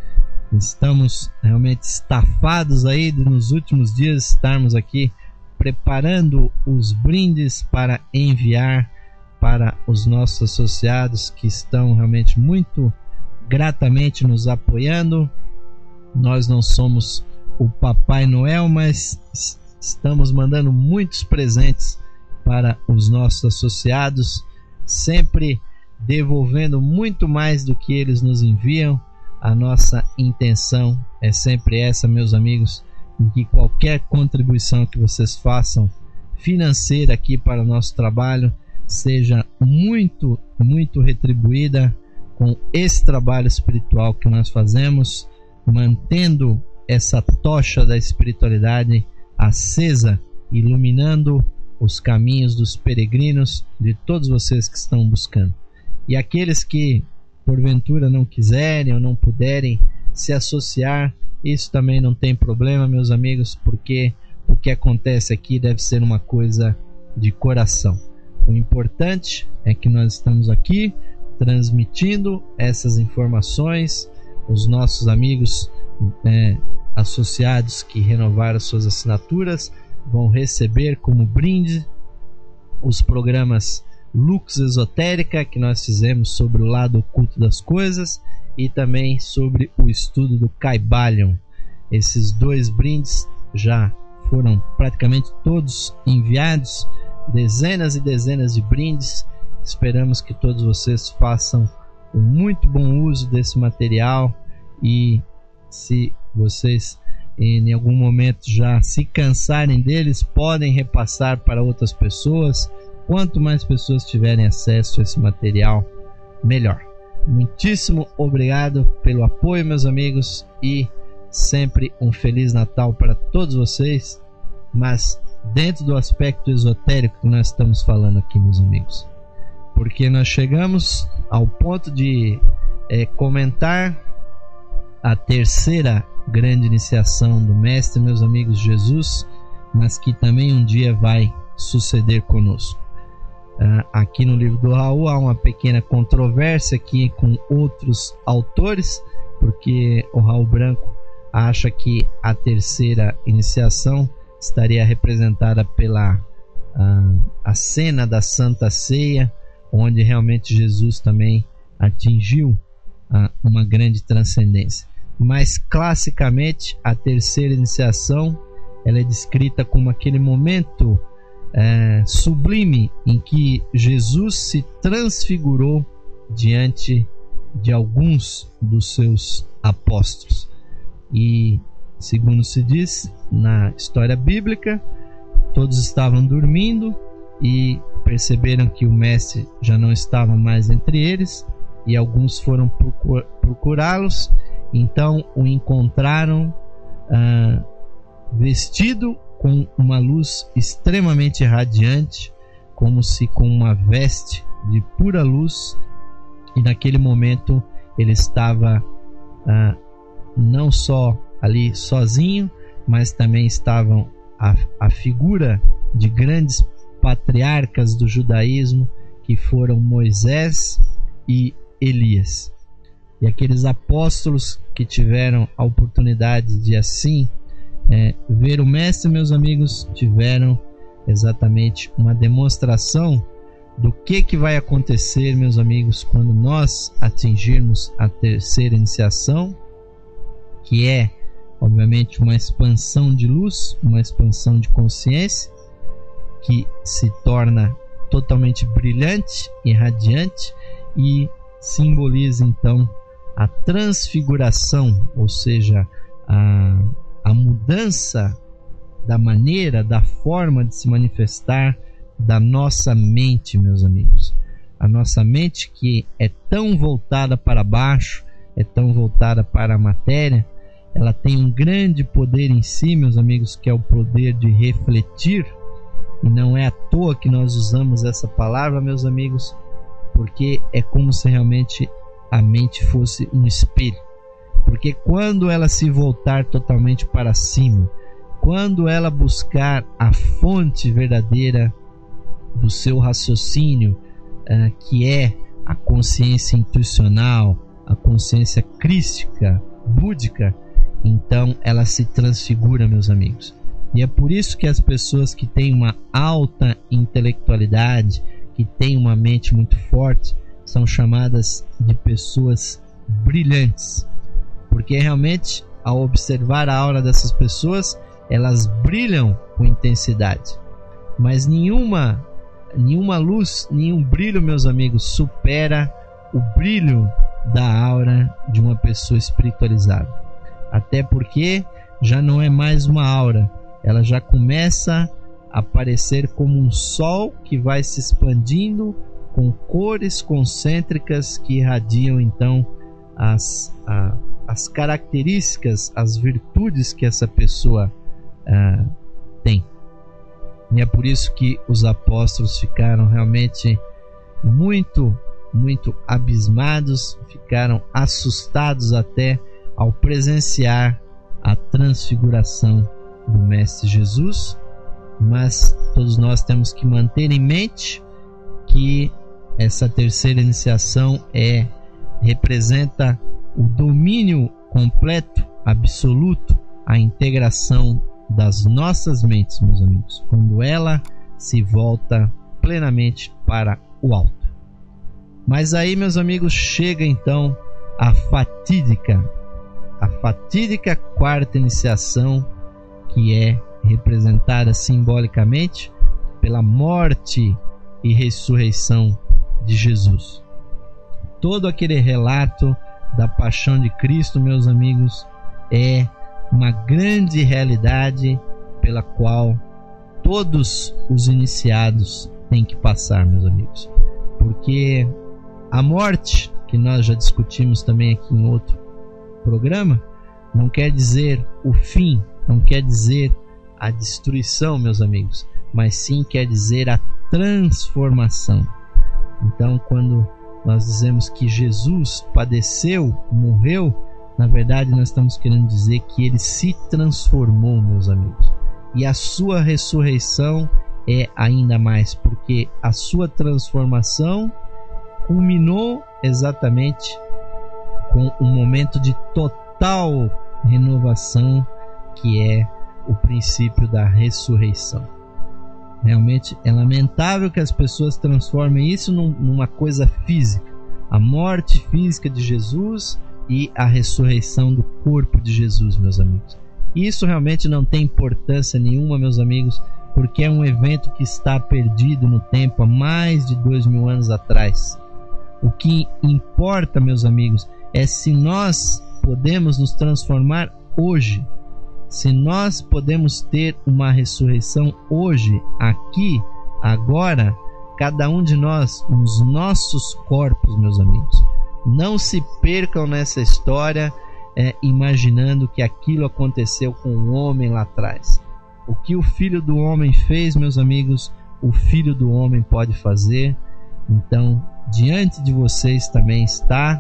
Estamos realmente estafados aí de nos últimos dias estarmos aqui preparando os brindes para enviar para os nossos associados que estão realmente muito gratamente nos apoiando. Nós não somos o Papai Noel, mas estamos mandando muitos presentes para os nossos associados, sempre devolvendo muito mais do que eles nos enviam. A nossa intenção é sempre essa, meus amigos, em que qualquer contribuição que vocês façam financeira aqui para o nosso trabalho seja muito, muito retribuída com esse trabalho espiritual que nós fazemos, mantendo essa tocha da espiritualidade acesa, iluminando os caminhos dos peregrinos, de todos vocês que estão buscando. E aqueles que porventura não quiserem ou não puderem se associar, isso também não tem problema, meus amigos, porque o que acontece aqui deve ser uma coisa de coração. O importante é que nós estamos aqui transmitindo essas informações. Os nossos amigos é, associados que renovaram suas assinaturas vão receber como brinde os programas Lux Esotérica, que nós fizemos sobre o lado oculto das coisas, e também sobre o estudo do Kybalion. Esses dois brindes já foram praticamente todos enviados, dezenas e dezenas de brindes. Esperamos que todos vocês façam um muito bom uso desse material, e se vocês em algum momento já se cansarem deles, podem repassar para outras pessoas. Quanto mais pessoas tiverem acesso a esse material, melhor. Muitíssimo obrigado pelo apoio, meus amigos, e sempre um Feliz Natal para todos vocês, mas dentro do aspecto esotérico que nós estamos falando aqui, meus amigos, porque nós chegamos ao ponto de é, comentar a terceira grande iniciação do Mestre, meus amigos, Jesus, mas que também um dia vai suceder conosco. Uh, aqui no livro do Raul há uma pequena controvérsia aqui com outros autores, porque o Raul Branco acha que a terceira iniciação estaria representada pela uh, a cena da Santa Ceia, onde realmente Jesus também atingiu uh, uma grande transcendência. Mas classicamente a terceira iniciação ela é descrita como aquele momento É, sublime em que Jesus se transfigurou diante de alguns dos seus apóstolos. E segundo se diz na história bíblica, todos estavam dormindo e perceberam que o mestre já não estava mais entre eles, e alguns foram procurá-los. Então o encontraram ah, vestido com uma luz extremamente radiante, como se com uma veste de pura luz, e naquele momento ele estava ah, não só ali sozinho, mas também estavam a, a figura de grandes patriarcas do judaísmo, que foram Moisés e Elias. E aqueles apóstolos que tiveram a oportunidade de assim É, ver o mestre, meus amigos, tiveram exatamente uma demonstração do que, que vai acontecer, meus amigos, quando nós atingirmos a terceira iniciação, que é obviamente uma expansão de luz, uma expansão de consciência, que se torna totalmente brilhante e radiante, e simboliza então a transfiguração, ou seja, a a mudança da maneira, da forma de se manifestar da nossa mente, meus amigos. A nossa mente, que é tão voltada para baixo, é tão voltada para a matéria, ela tem um grande poder em si, meus amigos, que é o poder de refletir. E não é à toa que nós usamos essa palavra, meus amigos, porque é como se realmente a mente fosse um espelho. Porque quando ela se voltar totalmente para cima, quando ela buscar a fonte verdadeira do seu raciocínio, uh, que é a consciência intuicional, a consciência crística, búdica, então ela se transfigura, meus amigos. E é por isso que as pessoas que têm uma alta intelectualidade, que têm uma mente muito forte, são chamadas de pessoas brilhantes. Porque realmente, ao observar a aura dessas pessoas, elas brilham com intensidade. Mas nenhuma, nenhuma luz, nenhum brilho, meus amigos, supera o brilho da aura de uma pessoa espiritualizada. Até porque já não é mais uma aura, ela já começa a aparecer como um sol que vai se expandindo com cores concêntricas que irradiam então as, a, as características, as virtudes que essa pessoa ah, tem. E é por isso que os apóstolos ficaram realmente muito, muito abismados, ficaram assustados até ao presenciar a transfiguração do Mestre Jesus. Mas todos nós temos que manter em mente que essa terceira iniciação é, representa o domínio completo, absoluto, a integração das nossas mentes, meus amigos, quando ela se volta plenamente para o alto. Mas aí, meus amigos, chega então a fatídica, a fatídica quarta iniciação, que é representada simbolicamente pela morte e ressurreição de Jesus. Todo aquele relato da paixão de Cristo, meus amigos, é uma grande realidade pela qual todos os iniciados têm que passar, meus amigos. Porque a morte, que nós já discutimos também aqui em outro programa, não quer dizer o fim, não quer dizer a destruição, meus amigos, mas sim quer dizer a transformação. Então, quando nós dizemos que Jesus padeceu, morreu, na verdade nós estamos querendo dizer que ele se transformou, meus amigos. E a sua ressurreição é ainda mais, porque a sua transformação culminou exatamente com um momento de total renovação, que é o princípio da ressurreição. Realmente é lamentável que as pessoas transformem isso num, numa coisa física, a morte física de Jesus e a ressurreição do corpo de Jesus, meus amigos. Isso realmente não tem importância nenhuma, meus amigos, porque é um evento que está perdido no tempo há mais de dois mil anos atrás. O que importa, meus amigos, é se nós podemos nos transformar hoje, se nós podemos ter uma ressurreição hoje, aqui, agora, cada um de nós, nos nossos corpos, meus amigos. Não se percam nessa história é, imaginando que aquilo aconteceu com o homem lá atrás. O que o Filho do Homem fez, meus amigos, o Filho do Homem pode fazer. Então, diante de vocês também está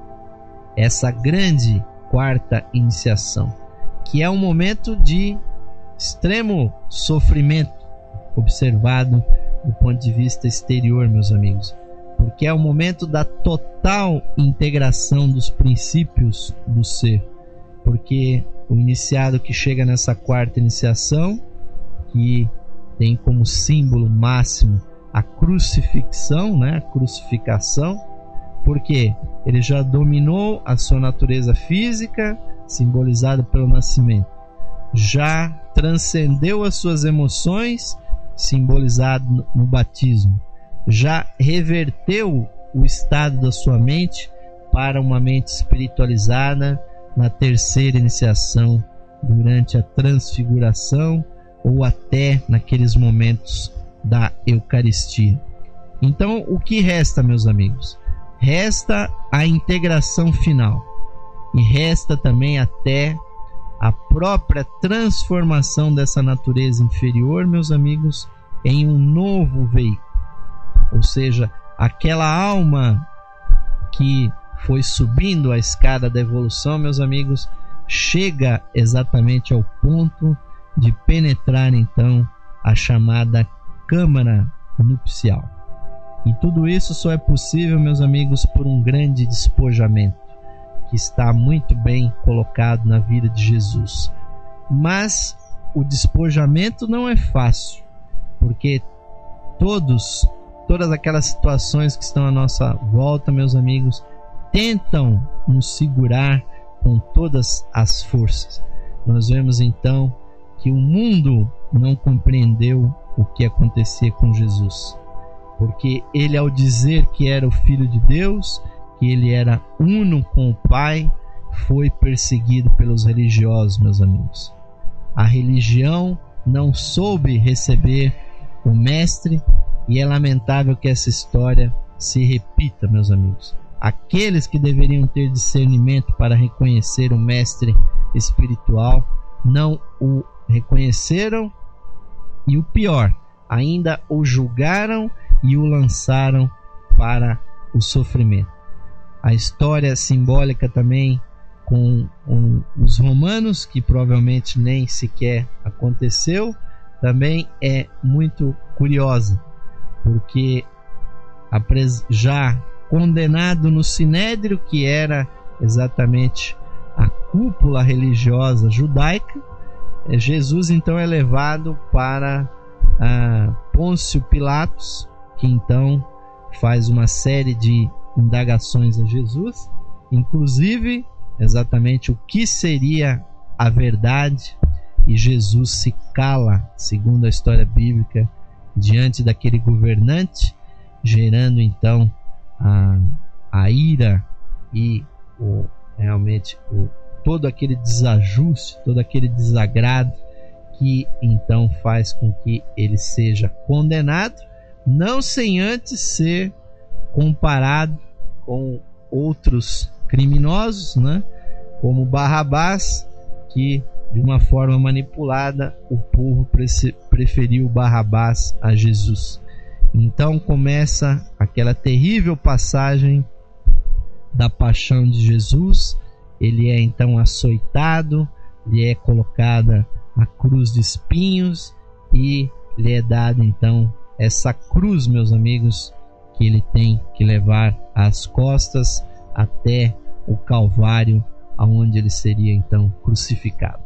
essa grande quarta iniciação, que é um momento de extremo sofrimento, observado do ponto de vista exterior, meus amigos, porque é o momento da total integração dos princípios do ser, porque o iniciado que chega nessa quarta iniciação, que tem como símbolo máximo a crucifixão, né, a crucificação, porque ele já dominou a sua natureza física, simbolizada pelo nascimento, já transcendeu as suas emoções, simbolizado no batismo, já reverteu o estado da sua mente para uma mente espiritualizada na terceira iniciação, durante a transfiguração ou até naqueles momentos da Eucaristia. Então, o que resta, meus amigos? Resta a integração final e resta também até a própria transformação dessa natureza inferior, meus amigos, em um novo veículo. Ou seja, aquela alma que foi subindo a escada da evolução, meus amigos, chega exatamente ao ponto de penetrar então a chamada câmara nupcial. E tudo isso só é possível, meus amigos, por um grande despojamento, que está muito bem colocado na vida de Jesus. Mas o despojamento não é fácil, porque todos, todas aquelas situações que estão à nossa volta, meus amigos, tentam nos segurar com todas as forças. Nós vemos então que o mundo não compreendeu o que acontecia com Jesus, porque ele, ao dizer que era o Filho de Deus, que ele era uno com o Pai, foi perseguido pelos religiosos, meus amigos. A religião não soube receber o Mestre, e é lamentável que essa história se repita, meus amigos. Aqueles que deveriam ter discernimento para reconhecer o Mestre espiritual não o reconheceram, e o pior, ainda o julgaram e o lançaram para o sofrimento. A história simbólica também com um, os romanos, que provavelmente nem sequer aconteceu, também é muito curiosa, porque já condenado no Sinédrio, que era exatamente a cúpula religiosa judaica, Jesus então é levado para ah, Pôncio Pilatos, que então faz uma série de indagações a Jesus, inclusive exatamente o que seria a verdade, e Jesus se cala, segundo a história bíblica, diante daquele governante, gerando então a, a ira e o, realmente o, todo aquele desajuste, todo aquele desagrado, que então faz com que ele seja condenado, não sem antes ser comparado com outros criminosos, né? Como Barrabás, que de uma forma manipulada o povo preferiu Barrabás a Jesus. Então começa aquela terrível passagem da paixão de Jesus. Ele é então açoitado, lhe é colocada a cruz de espinhos e lhe é dada então essa cruz, meus amigos, que ele tem que levar às costas até o Calvário, aonde ele seria então crucificado.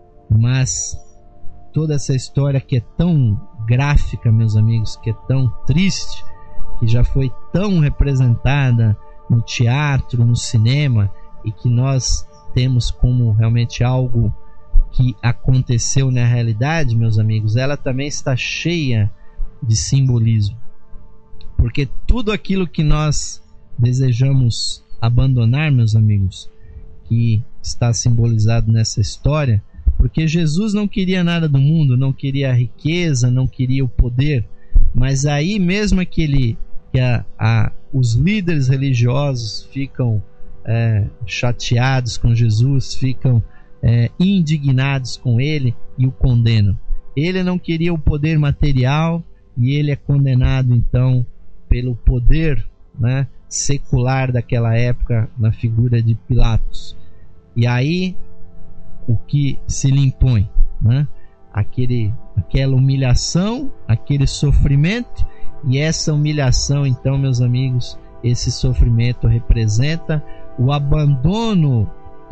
Mas toda essa história que é tão gráfica, meus amigos, que é tão triste, que já foi tão representada no teatro, no cinema, e que nós temos como realmente algo que aconteceu na realidade, meus amigos, ela também está cheia de simbolismo, porque tudo aquilo que nós desejamos abandonar, meus amigos, que está simbolizado nessa história, porque Jesus não queria nada do mundo, não queria a riqueza, não queria o poder, mas aí mesmo aquele que a, a, os líderes religiosos ficam é, chateados com Jesus, ficam é, indignados com ele e o condenam. Ele não queria o poder material e ele é condenado então pelo poder, né, secular daquela época, na figura de Pilatos. E aí o que se lhe impõe, né? Aquele, aquela humilhação, aquele sofrimento, e essa humilhação então, meus amigos, esse sofrimento representa o abandono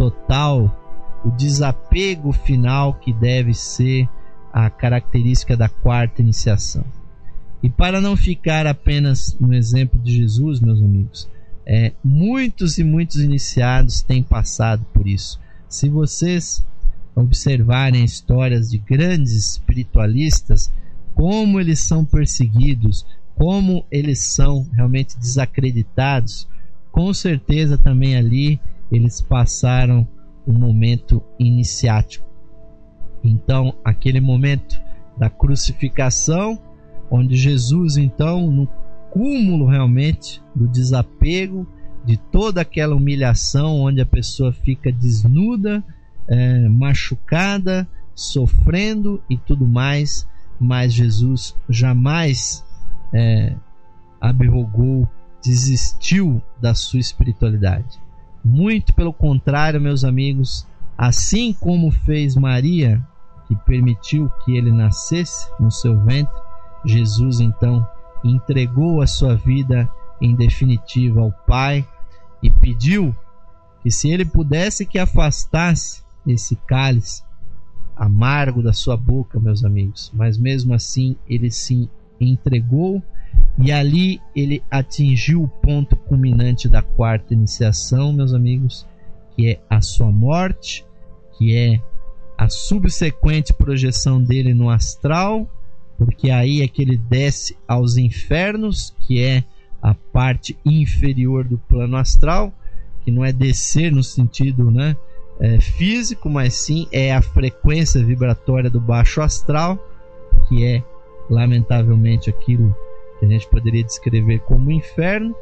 total, o desapego final, que deve ser a característica da quarta iniciação. E para não ficar apenas no exemplo de Jesus, meus amigos, é, muitos e muitos iniciados têm passado por isso. Se vocês observarem histórias de grandes espiritualistas, como eles são perseguidos, como eles são realmente desacreditados, com certeza também ali eles passaram um momento iniciático. Então, aquele momento da crucificação, onde Jesus então, no cúmulo realmente do desapego, de toda aquela humilhação, onde a pessoa fica desnuda, é, machucada, sofrendo e tudo mais, mas Jesus jamais é, abrogou, desistiu da sua espiritualidade. Muito pelo contrário, meus amigos, assim como fez Maria, que permitiu que ele nascesse no seu ventre, Jesus então entregou a sua vida em definitiva ao Pai e pediu que se ele pudesse que afastasse esse cálice amargo da sua boca, meus amigos, mas mesmo assim ele se entregou, e ali ele atingiu o ponto culminante da quarta iniciação, meus amigos, que é a sua morte, que é a subsequente projeção dele no astral, porque aí é que ele desce aos infernos, que é a parte inferior do plano astral, que não é descer no sentido, né, é, físico, mas sim é a frequência vibratória do baixo astral, que é lamentavelmente aquilo que a gente poderia descrever como inferno.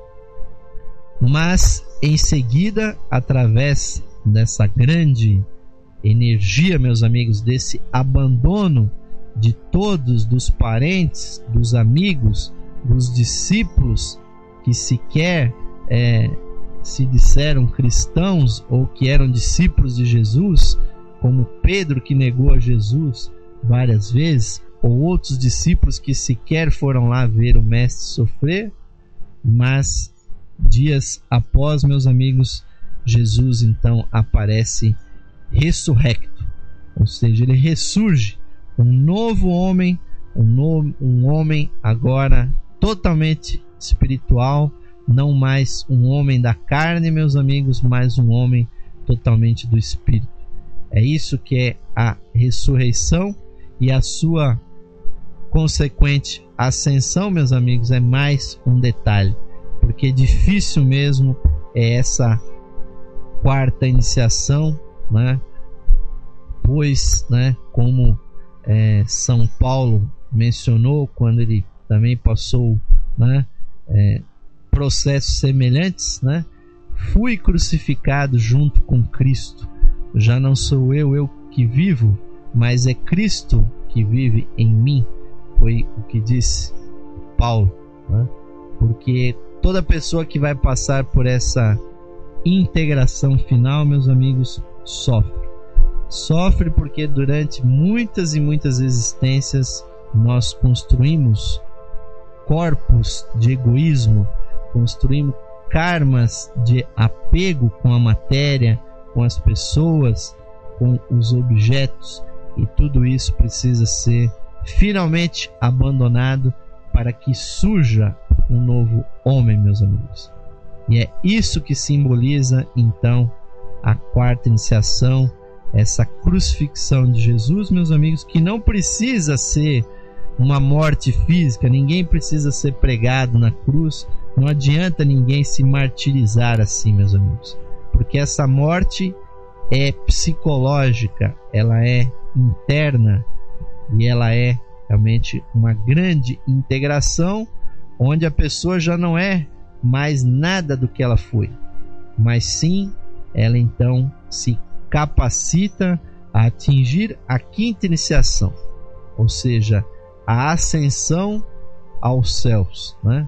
Mas em seguida, através dessa grande energia, meus amigos, desse abandono de todos, dos parentes, dos amigos, dos discípulos que sequer é, se disseram cristãos ou que eram discípulos de Jesus, como Pedro, que negou a Jesus várias vezes, ou outros discípulos que sequer foram lá ver o mestre sofrer. Mas dias após, meus amigos, Jesus então aparece ressurrecto, ou seja, ele ressurge, um novo homem, um, novo, um homem agora totalmente espiritual, não mais um homem da carne, meus amigos, mas um homem totalmente do espírito. É isso que é a ressurreição, e a sua consequente ascensão, meus amigos, é mais um detalhe, porque difícil mesmo é essa quarta iniciação, né? Pois, né, como é, São Paulo mencionou quando ele também passou, né, é, processos semelhantes, né? Fui crucificado junto com Cristo. Já não sou eu, eu que vivo, mas é Cristo que vive em mim. Foi o que disse Paulo, né? Porque toda pessoa que vai passar por essa integração final, meus amigos, sofre. Sofre porque durante muitas e muitas existências nós construímos corpos de egoísmo, construímos karmas de apego com a matéria, com as pessoas, com os objetos, e tudo isso precisa ser finalmente abandonado para que surja um novo homem, meus amigos. E é isso que simboliza então a quarta iniciação, essa crucifixão de Jesus, meus amigos, que não precisa ser uma morte física, ninguém precisa ser pregado na cruz, não adianta ninguém se martirizar assim, meus amigos, porque essa morte é psicológica, ela é interna, e ela é realmente uma grande integração, onde a pessoa já não é mais nada do que ela foi, mas sim ela então se capacita a atingir a quinta iniciação, ou seja, a ascensão aos céus, né?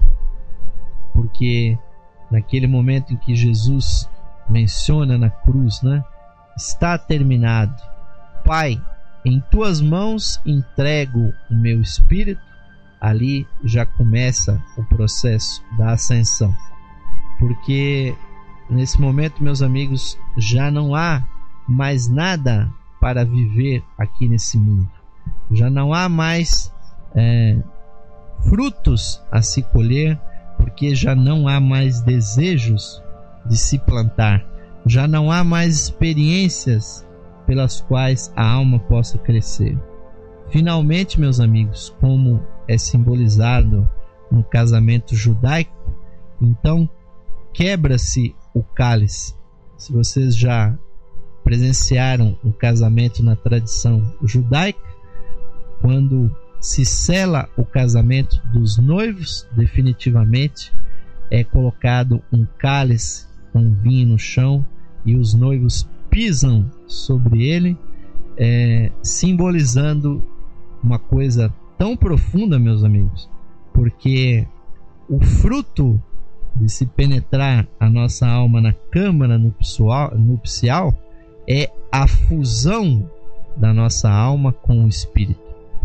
Porque naquele momento em que Jesus menciona na cruz, né? Está terminado. Pai, em tuas mãos entrego o meu espírito. Ali já começa o processo da ascensão, porque nesse momento, meus amigos, já não há mais nada para viver aqui nesse mundo, já não há mais é, frutos a se colher, porque já não há mais desejos de se plantar, já não há mais experiências pelas quais a alma possa crescer. Finalmente, meus amigos, como é simbolizado no casamento judaico, então quebra-se o cálice. Se vocês já presenciaram um casamento na tradição judaica, quando se sela o casamento dos noivos, definitivamente é colocado um cálice com vinho no chão e os noivos pisam sobre ele, é, simbolizando uma coisa tão profunda, meus amigos, porque o fruto de se penetrar a nossa alma na câmara nupcial, nupcial é a fusão da nossa alma com o espírito.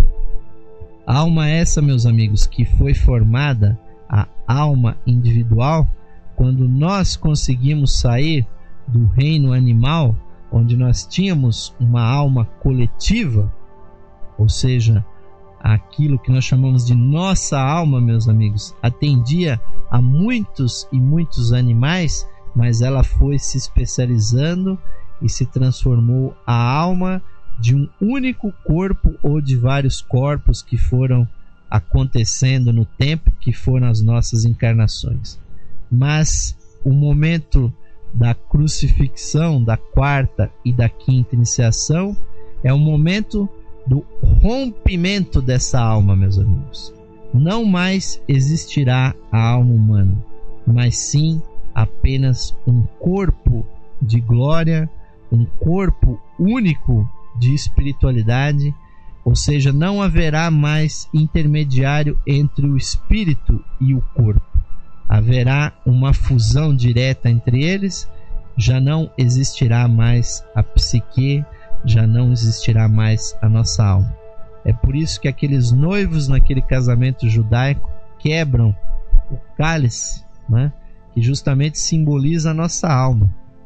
A alma essa, meus amigos, que foi formada, a alma individual, quando nós conseguimos sair do reino animal, onde nós tínhamos uma alma coletiva, ou seja, aquilo que nós chamamos de nossa alma, meus amigos, atendia a muitos e muitos animais, mas ela foi se especializando e se transformou a alma de um único corpo ou de vários corpos que foram acontecendo no tempo, que foram as nossas encarnações. Mas o momento da crucifixão, da quarta e da quinta iniciação, é o momento do rompimento dessa alma, meus amigos. Não mais existirá a alma humana, mas sim apenas um corpo de glória, um corpo único de espiritualidade, ou seja, não haverá mais intermediário entre o espírito e o corpo. Haverá uma fusão direta entre eles, já não existirá mais a psique, já não existirá mais a nossa alma. É por isso que aqueles noivos naquele casamento judaico quebram o cálice, né, que justamente simboliza a nossa alma,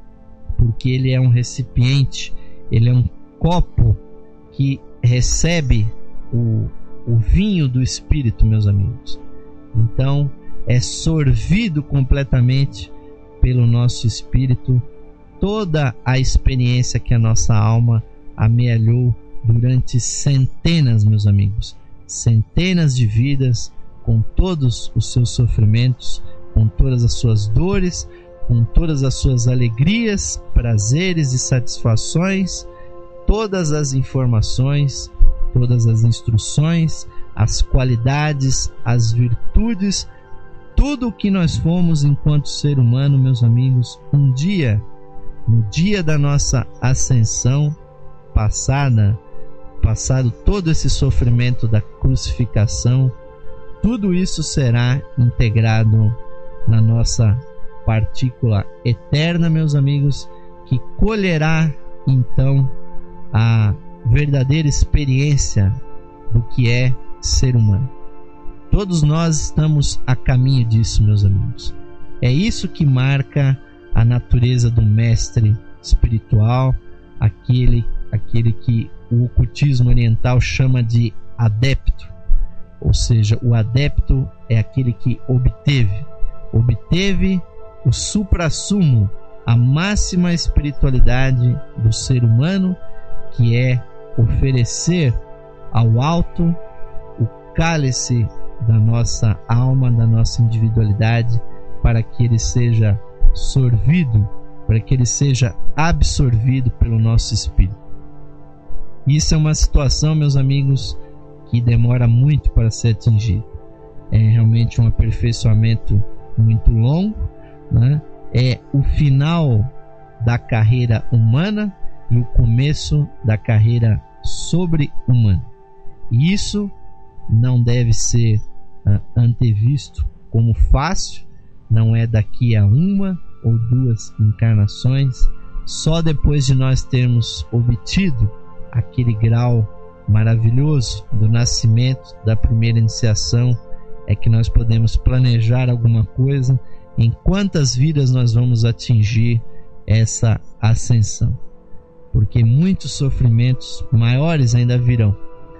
porque ele é um recipiente, ele é um copo que recebe o, o vinho do Espírito, meus amigos. Então é sorvido completamente pelo nosso espírito toda a experiência que a nossa alma amealhou durante centenas, meus amigos, centenas de vidas, com todos os seus sofrimentos, com todas as suas dores, com todas as suas alegrias, prazeres e satisfações, todas as informações, todas as instruções, as qualidades, as virtudes, tudo o que nós fomos enquanto ser humano, meus amigos, um dia, no dia da nossa ascensão, passada, passado todo esse sofrimento da crucificação, tudo isso será integrado na nossa partícula eterna, meus amigos, que colherá então a verdadeira experiência do que é ser humano. Todos nós estamos a caminho disso, meus amigos. É isso que marca a natureza do mestre espiritual, aquele, aquele que o ocultismo oriental chama de adepto. Ou seja, o adepto é aquele que obteve, obteve o suprassumo, a máxima espiritualidade do ser humano, que é oferecer ao alto o cálice da nossa alma, da nossa individualidade, para que ele seja sorvido, para que ele seja absorvido pelo nosso espírito. Isso é uma situação, meus amigos, que demora muito para ser atingido. É realmente um aperfeiçoamento muito longo, né? É o final da carreira humana e o começo da carreira sobre-humana. E isso não deve ser uh, antevisto como fácil, não é daqui a uma ou duas encarnações, só depois de nós termos obtido aquele grau maravilhoso do nascimento, da primeira iniciação, é que nós podemos planejar alguma coisa em quantas vidas nós vamos atingir essa ascensão, porque muitos sofrimentos maiores ainda virão,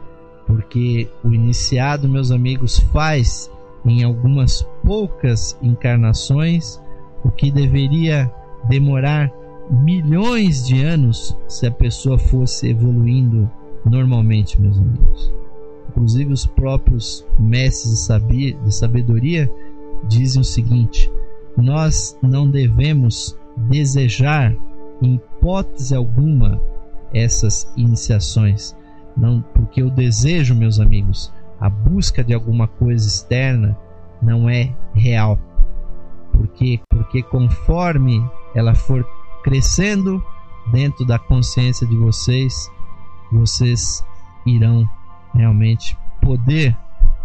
porque o iniciado, meus amigos, faz em algumas poucas encarnações o que deveria demorar milhões de anos se a pessoa fosse evoluindo normalmente, meus amigos. Inclusive os próprios mestres de sabedoria dizem o seguinte: nós não devemos desejar em hipótese alguma essas iniciações, não, porque o desejo, meus amigos, a busca de alguma coisa externa não é real, porque porque conforme ela for crescendo dentro da consciência de vocês, vocês irão realmente poder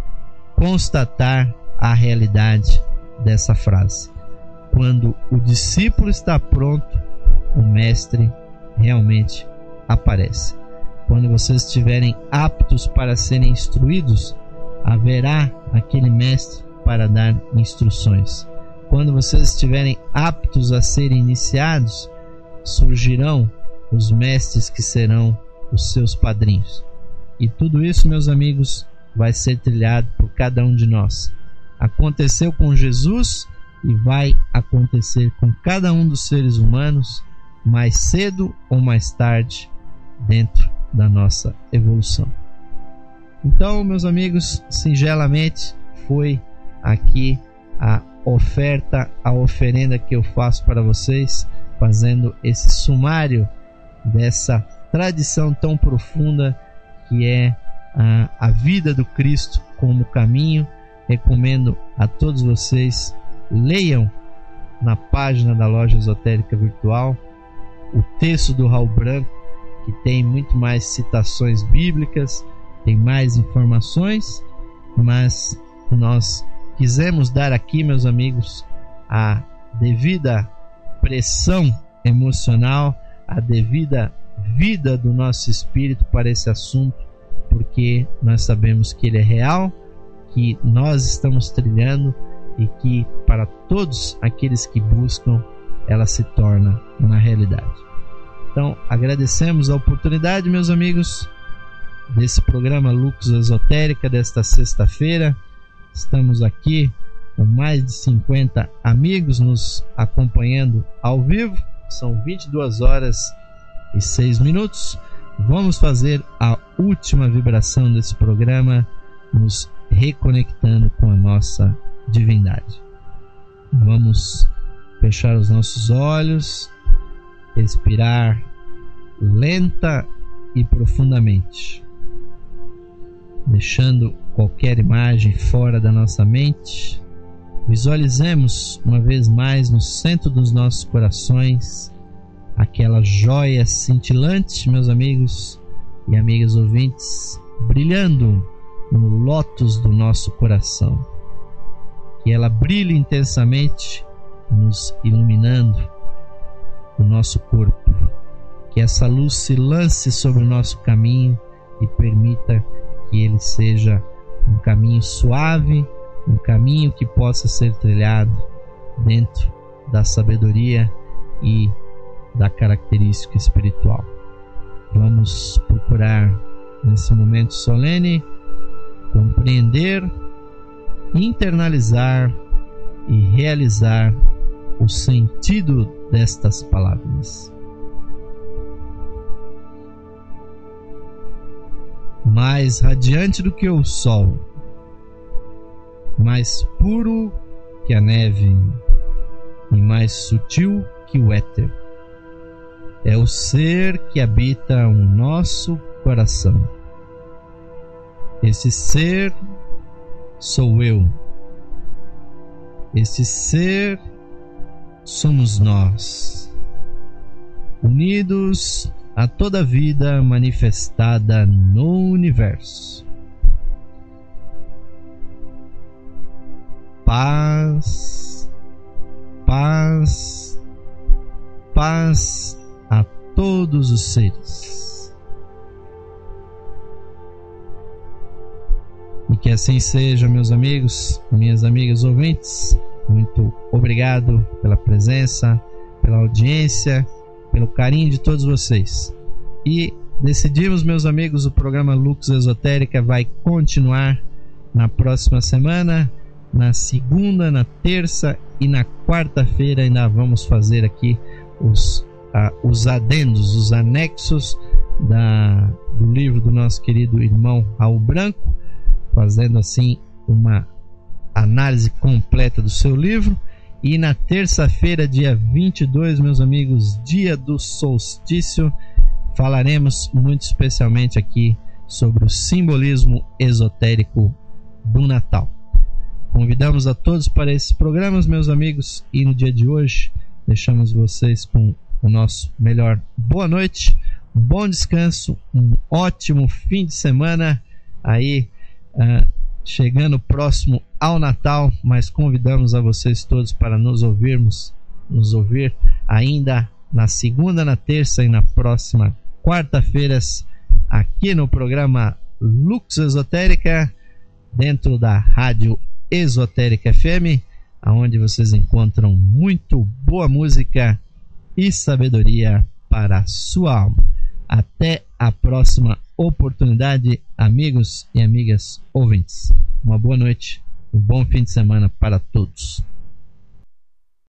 constatar a realidade dessa frase. Quando o discípulo está pronto, o mestre realmente aparece. Quando vocês estiverem aptos para serem instruídos, haverá aquele mestre para dar instruções. Quando vocês estiverem aptos a serem iniciados, surgirão os mestres que serão os seus padrinhos. E tudo isso, meus amigos, vai ser trilhado por cada um de nós. Aconteceu com Jesus e vai acontecer com cada um dos seres humanos, mais cedo ou mais tarde, dentro da nossa evolução. Então, meus amigos, singelamente foi aqui a oferta, a oferenda que eu faço para vocês, fazendo esse sumário dessa tradição tão profunda que é a, a vida do Cristo como caminho. Recomendo a todos vocês, leiam na página da Loja Esotérica Virtual o texto do Raul Branco, que tem muito mais citações bíblicas, tem mais informações, mas nós quisemos dar aqui, meus amigos, a devida pressão emocional, a devida vida do nosso espírito para esse assunto, porque nós sabemos que ele é real, que nós estamos trilhando e que para todos aqueles que buscam, ela se torna uma realidade. Então, agradecemos a oportunidade, meus amigos, desse programa Lux Esotérica desta sexta-feira. Estamos aqui com mais de cinquenta amigos nos acompanhando ao vivo. São vinte e duas horas e seis minutos. Vamos fazer a última vibração desse programa, nos reconectando com a nossa divindade. Vamos fechar os nossos olhos, respirar lenta e profundamente, deixando qualquer imagem fora da nossa mente. Visualizemos uma vez mais no centro dos nossos corações aquela joia cintilante, meus amigos e amigas ouvintes, brilhando no lótus do nosso coração. Que ela brilhe intensamente, nos iluminando o nosso corpo. Que essa luz se lance sobre o nosso caminho e permita que ele seja um caminho suave, um caminho que possa ser trilhado dentro da sabedoria e da característica espiritual. Vamos procurar nesse momento solene compreender, internalizar e realizar o sentido destas palavras. Mais radiante do que o sol, mais puro que a neve e mais sutil que o éter, é o ser que habita o nosso coração. Esse ser sou eu. Esse ser somos nós, unidos a toda vida manifestada no universo. Paz, paz, paz a todos os seres. E que assim seja, meus amigos, minhas amigas ouvintes. Muito obrigado pela presença, pela audiência, pelo carinho de todos vocês. E decidimos, meus amigos, o programa Lux Esotérica vai continuar na próxima semana, na segunda, na terça e na quarta-feira. Ainda vamos fazer aqui os, uh, os adendos, os anexos da, do livro do nosso querido irmão Raul Branco, fazendo assim uma análise completa do seu livro. E na terça-feira, dia vinte e dois, meus amigos, dia do solstício, falaremos muito especialmente aqui sobre o simbolismo esotérico do Natal. Convidamos a todos para esses programas, meus amigos, e no dia de hoje deixamos vocês com o nosso melhor boa noite, um bom descanso, um ótimo fim de semana aí, uh, chegando próximo ao Natal, mas convidamos a vocês todos para nos ouvirmos, nos ouvir ainda na segunda, na terça e na próxima quarta-feira aqui no programa Lux Esotérica, dentro da Rádio Esotérica F M, onde vocês encontram muito boa música e sabedoria para a sua alma. Até a próxima oportunidade, amigos e amigas ouvintes. Uma boa noite, um bom fim de semana para todos.